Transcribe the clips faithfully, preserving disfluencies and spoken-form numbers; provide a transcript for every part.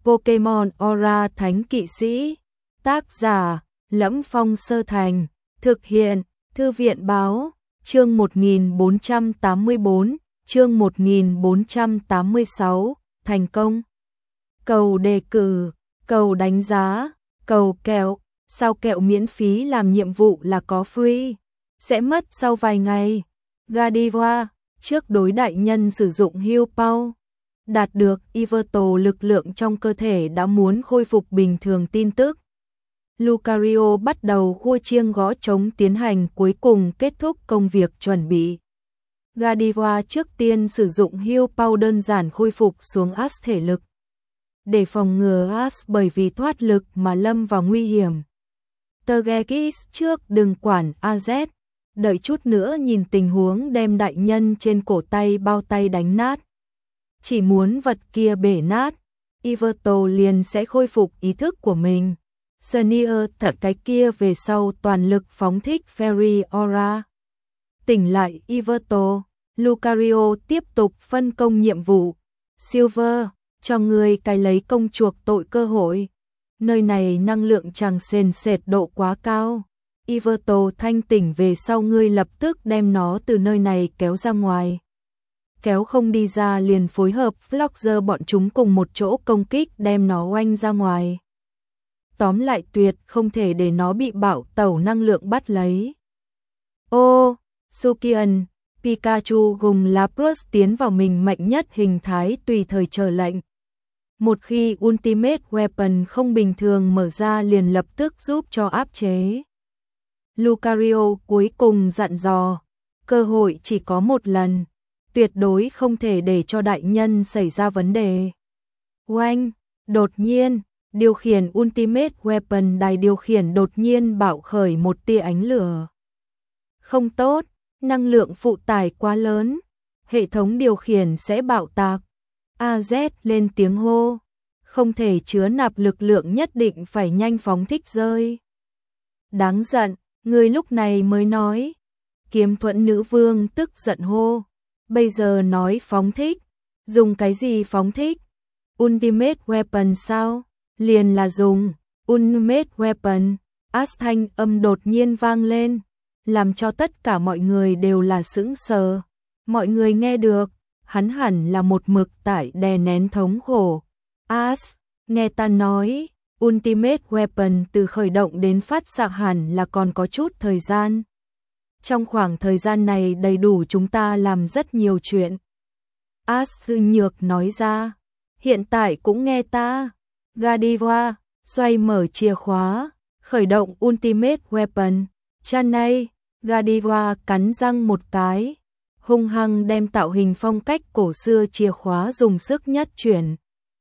Pokemon Aura Thánh Kỵ Sĩ. Tác giả: Lẫm Phong Sơ Thành. Thực hiện: Thư viện báo. Chương một nghìn bốn trăm tám mươi bốn, chương một nghìn bốn trăm tám mươi sáu, thành công. Cầu đề cử, cầu đánh giá, cầu kẹo. Sao kẹo miễn phí làm nhiệm vụ là có free, sẽ mất sau vài ngày. Gardevoir, trước đối đại nhân sử dụng Heal Power, đạt được Yveltal lực lượng trong cơ thể đã muốn khôi phục bình thường tin tức. Lucario bắt đầu khua chiêng gõ trống tiến hành cuối cùng kết thúc công việc chuẩn bị. Gardevoir trước tiên sử dụng Heal Power đơn giản khôi phục xuống Ash thể lực, để phòng ngừa Ash bởi vì thoát lực mà lâm vào nguy hiểm. Togekiss trước đừng quản a zét, đợi chút nữa nhìn tình huống đem đại nhân trên cổ tay bao tay đánh nát. Chỉ muốn vật kia bể nát, Yveltal liền sẽ khôi phục ý thức của mình. Sneer thật cái kia về sau toàn lực phóng thích Fairy Aura. Tỉnh lại Yveltal, Lucario tiếp tục phân công nhiệm vụ. Silver, cho người cái lấy công chuộc tội cơ hội. Nơi này năng lượng chàng sền sệt độ quá cao. Yveltal thanh tỉnh về sau ngươi lập tức đem nó từ nơi này kéo ra ngoài. Kéo không đi ra liền phối hợp Floxer bọn chúng cùng một chỗ công kích đem nó oanh ra ngoài. Tóm lại tuyệt không thể để nó bị bạo tẩu năng lượng bắt lấy. Ô, Sukian, Pikachu cùng Lapras tiến vào mình mạnh nhất hình thái tùy thời chờ lệnh. Một khi Ultimate Weapon không bình thường mở ra liền lập tức giúp cho áp chế. Lucario cuối cùng dặn dò, cơ hội chỉ có một lần, tuyệt đối không thể để cho đại nhân xảy ra vấn đề. Oanh, đột nhiên, điều khiển Ultimate Weapon đài điều khiển đột nhiên bạo khởi một tia ánh lửa. Không tốt, năng lượng phụ tải quá lớn, hệ thống điều khiển sẽ bạo tạc. a zét lên tiếng hô, không thể chứa nạp lực lượng nhất định phải nhanh phóng thích rơi. Đáng giận, người lúc này mới nói. Kiếm Thuẫn nữ vương tức giận hô, bây giờ nói phóng thích, dùng cái gì phóng thích? Ultimate Weapon sao? Liền là dùng Ultimate Weapon. Ash thanh âm đột nhiên vang lên, làm cho tất cả mọi người đều là sững sờ. Mọi người nghe được, hắn hẳn là một mực tại đè nén thống khổ. Ash, nghe ta nói, Ultimate Weapon từ khởi động đến phát xạ hẳn là còn có chút thời gian. Trong khoảng thời gian này đầy đủ chúng ta làm rất nhiều chuyện. Ash hư nhược nói ra, hiện tại cũng nghe ta. Gardevoir, xoay mở chìa khóa, khởi động Ultimate Weapon. Chanay, Gardevoir cắn răng một cái, hung hăng đem tạo hình phong cách cổ xưa chìa khóa dùng sức nhất chuyển.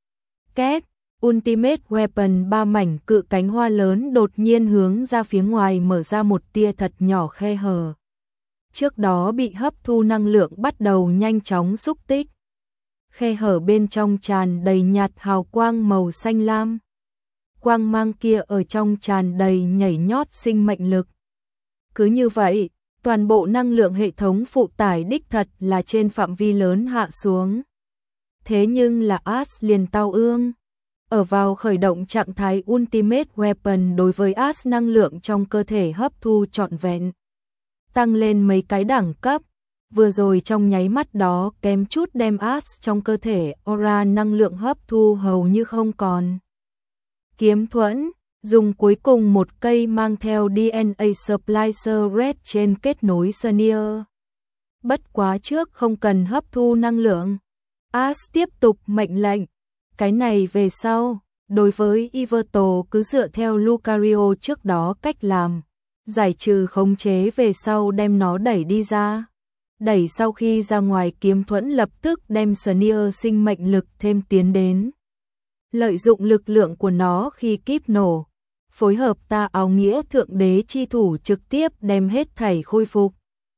Két, Ultimate Weapon ba mảnh cự cánh hoa lớn đột nhiên hướng ra phía ngoài mở ra một tia thật nhỏ khe hở. Trước đó bị hấp thu năng lượng bắt đầu nhanh chóng xúc tích. Khe hở bên trong tràn đầy nhạt hào quang màu xanh lam. Quang mang kia ở trong tràn đầy nhảy nhót sinh mệnh lực. Cứ như vậy, toàn bộ năng lượng hệ thống phụ tải đích thật là trên phạm vi lớn hạ xuống. Thế nhưng là Ash liền tao ương. Ở vào khởi động trạng thái Ultimate Weapon đối với Ash năng lượng trong cơ thể hấp thu trọn vẹn. Tăng lên mấy cái đẳng cấp. Vừa rồi trong nháy mắt đó kém chút đem Ash trong cơ thể aura năng lượng hấp thu hầu như không còn. Kiếm Thuẫn, dùng cuối cùng một cây mang theo đê en a Splicer Red trên kết nối Sneer. Bất quá trước không cần hấp thu năng lượng. Ash tiếp tục mệnh lệnh. Cái này về sau, đối với Yveltal cứ dựa theo Lucario trước đó cách làm. Giải trừ khống chế về sau đem nó đẩy đi ra. Đẩy sau khi ra ngoài Kiếm Thuẫn lập tức đem Sneer sinh mệnh lực thêm tiến đến. Lợi dụng lực lượng của nó khi kíp nổ. Phối hợp ta áo nghĩa thượng đế chi thủ trực tiếp đem hết thảy khôi phục.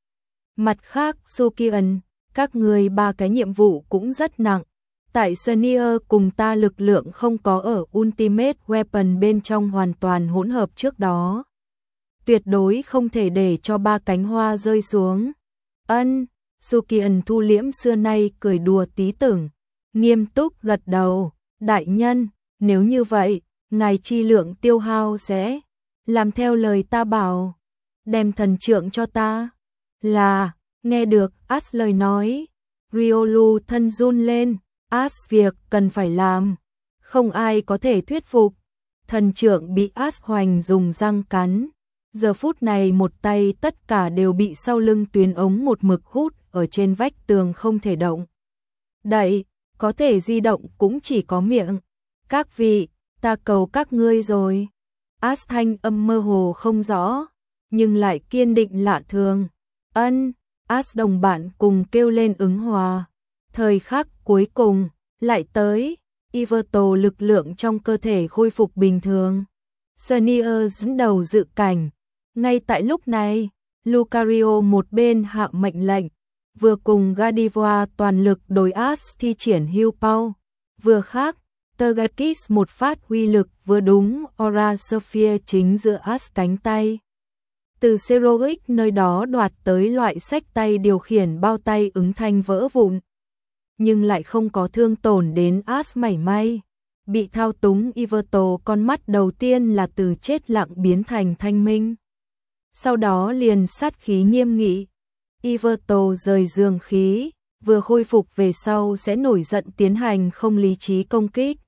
Mặt khác Sukian, các người ba cái nhiệm vụ cũng rất nặng. Tại Sneer cùng ta lực lượng không có ở Ultimate Weapon bên trong hoàn toàn hỗn hợp trước đó. Tuyệt đối không thể để cho ba cánh hoa rơi xuống. Ân, Sukian thu liễm xưa nay cười đùa tí tưởng. Nghiêm túc gật đầu, đại nhân, Nếu như vậy, ngài chi lượng tiêu hao sẽ làm theo lời ta bảo, đem thần trượng cho ta. Là, nghe được As lời nói, Riolu thân run lên, As việc cần phải làm, không ai có thể thuyết phục. Thần trượng bị As hoành dùng răng cắn. Giờ phút này một tay tất cả đều bị sau lưng tuyến ống một mực hút ở trên vách tường không thể động đậy, có thể di động cũng chỉ có miệng. Các vị, ta cầu các ngươi rồi. As thanh âm mơ hồ không rõ, nhưng lại kiên định lạ thường. Ân, As đồng bạn cùng kêu lên ứng hòa. Thời khắc cuối cùng, lại tới, Iverto lực lượng trong cơ thể khôi phục bình thường. Senior dẫn đầu dự cảnh. Ngay tại lúc này, Lucario một bên hạ mệnh lệnh, vừa cùng Gardivoa toàn lực đối As thi triển hưu pau, vừa khác, Tergakis một phát huy lực vừa đúng Aura Sphere chính giữa As cánh tay. Từ Seroic nơi đó đoạt tới loại sách tay điều khiển bao tay ứng thanh vỡ vụn, nhưng lại không có thương tổn đến As mảy may. Bị thao túng Iverto con mắt đầu tiên là từ chết lặng biến thành thanh minh. Sau đó liền sát khí nghiêm nghị. Iverto rời dương khí, vừa khôi phục về sau sẽ nổi giận tiến hành không lý trí công kích.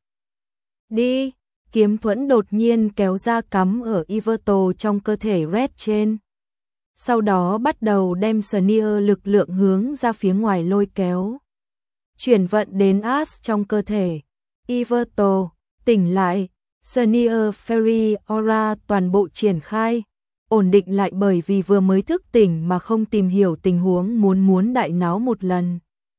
Đi, kiếm thuẫn đột nhiên kéo ra cắm ở Iverto trong cơ thể Red trên. Sau đó bắt đầu đem Senior lực lượng hướng ra phía ngoài lôi kéo. Chuyển vận đến As trong cơ thể. Iverto, tỉnh lại, Senior Fairy Aura toàn bộ triển khai. Ổn định lại bởi vì vừa mới thức tỉnh mà không tìm hiểu tình huống muốn muốn đại náo một lần.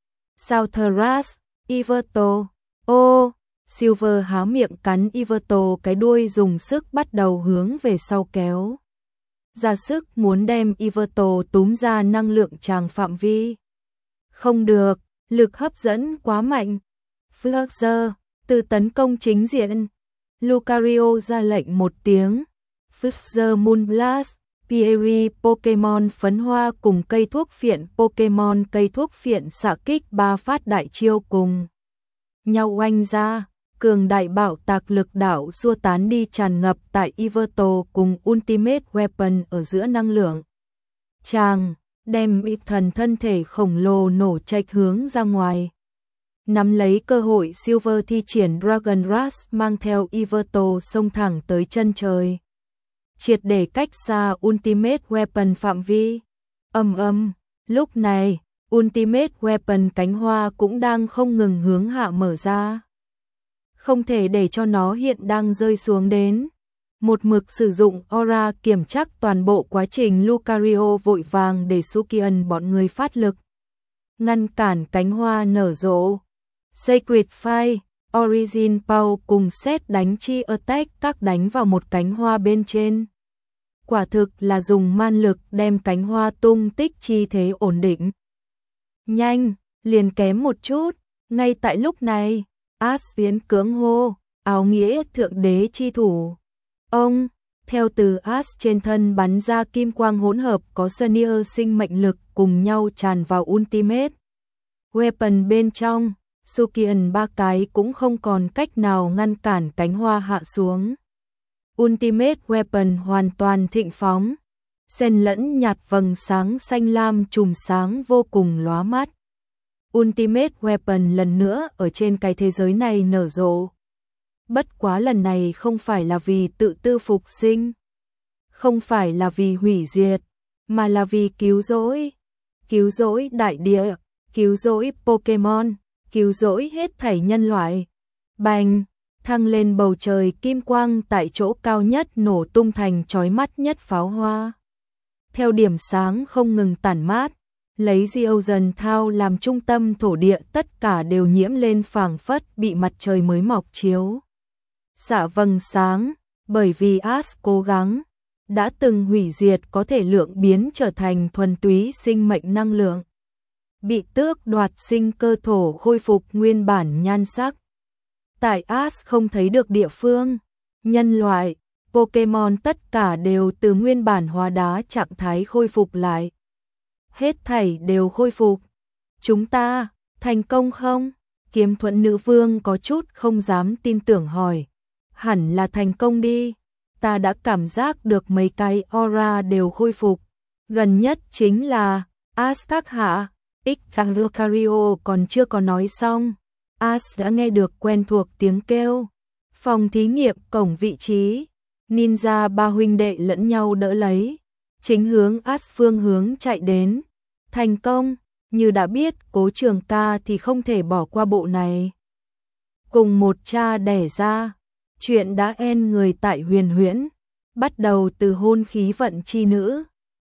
Southras, Iverto, ô, Silver há miệng cắn Iverto cái đuôi dùng sức bắt đầu hướng về sau kéo. Ra sức muốn đem Iverto túm ra năng lượng tràng phạm vi. Không được, lực hấp dẫn quá mạnh. Fluxer, từ tấn công chính diện. Lucario ra lệnh một tiếng. Fluxer Moonblast, Pierre Pokemon phấn hoa cùng cây thuốc phiện Pokemon cây thuốc phiện xạ kích ba phát đại chiêu cùng nhau oanh ra, cường đại bạo tạc lực đảo xua tán đi tràn ngập tại Iverto cùng Ultimate Weapon ở giữa năng lượng. Chàng, đem ít thần thân thể khổng lồ nổ chạch hướng ra ngoài. Nắm lấy cơ hội Silver thi triển Dragon Rush mang theo Iverto xông thẳng tới chân trời. Triệt để cách xa Ultimate Weapon phạm vi. Ầm ầm, lúc này, Ultimate Weapon cánh hoa cũng đang không ngừng hướng hạ mở ra. Không thể để cho nó hiện đang rơi xuống đến. Một mực sử dụng Aura kiểm chắc toàn bộ quá trình Lucario vội vàng để Sukian bọn người phát lực. Ngăn cản cánh hoa nở rộ. Sacred Fire, Origin Power cùng set đánh chi attack các đánh vào một cánh hoa bên trên. Quả thực là dùng man lực đem cánh hoa tung tích chi thế ổn định. Nhanh, liền kém một chút, ngay tại lúc này, As tiến cưỡng hô, áo nghĩa thượng đế chi thủ. Ông, theo từ As trên thân bắn ra kim quang hỗn hợp có Senior sinh mệnh lực cùng nhau tràn vào Ultimate Weapon bên trong. Sukian ba cái cũng không còn cách nào ngăn cản cánh hoa hạ xuống. Ultimate Weapon hoàn toàn thịnh phóng, xen lẫn nhạt vầng sáng xanh lam chùm sáng vô cùng lóa mắt. Ultimate Weapon lần nữa ở trên cái thế giới này nở rộ. Bất quá lần này không phải là vì tự tư phục sinh, không phải là vì hủy diệt, mà là vì cứu rỗi. Cứu rỗi đại địa, cứu rỗi Pokemon, cứu rỗi hết thảy nhân loại. Bành, thăng lên bầu trời kim quang tại chỗ cao nhất nổ tung thành chói mắt nhất pháo hoa. Theo điểm sáng không ngừng tản mát, lấy Geozen Thao làm trung tâm thổ địa tất cả đều nhiễm lên phảng phất bị mặt trời mới mọc chiếu. Xạ vầng sáng, bởi vì As cố gắng, đã từng hủy diệt có thể lượng biến trở thành thuần túy sinh mệnh năng lượng. Bị tước đoạt sinh cơ thổ khôi phục nguyên bản nhan sắc. Tại As không thấy được địa phương, nhân loại, Pokemon tất cả đều từ nguyên bản hóa đá trạng thái khôi phục lại. Hết thảy đều khôi phục. Chúng ta, thành công không? Kiếm Thuẫn nữ vương có chút không dám tin tưởng hỏi. Hẳn là thành công đi. Ta đã cảm giác được mấy cái aura đều khôi phục. Gần nhất chính là Aztec hạ. Icaricario còn chưa có nói xong. As đã nghe được quen thuộc tiếng kêu. Phòng thí nghiệm cổng vị trí. Ninja ba huynh đệ lẫn nhau đỡ lấy. Chính hướng As phương hướng chạy đến. Thành công, như đã biết Cố Trường Ca thì không thể bỏ qua bộ này. Cùng một cha đẻ ra, chuyện đã en người tại Huyền Huyễn, bắt đầu từ hôn khí vận chi nữ.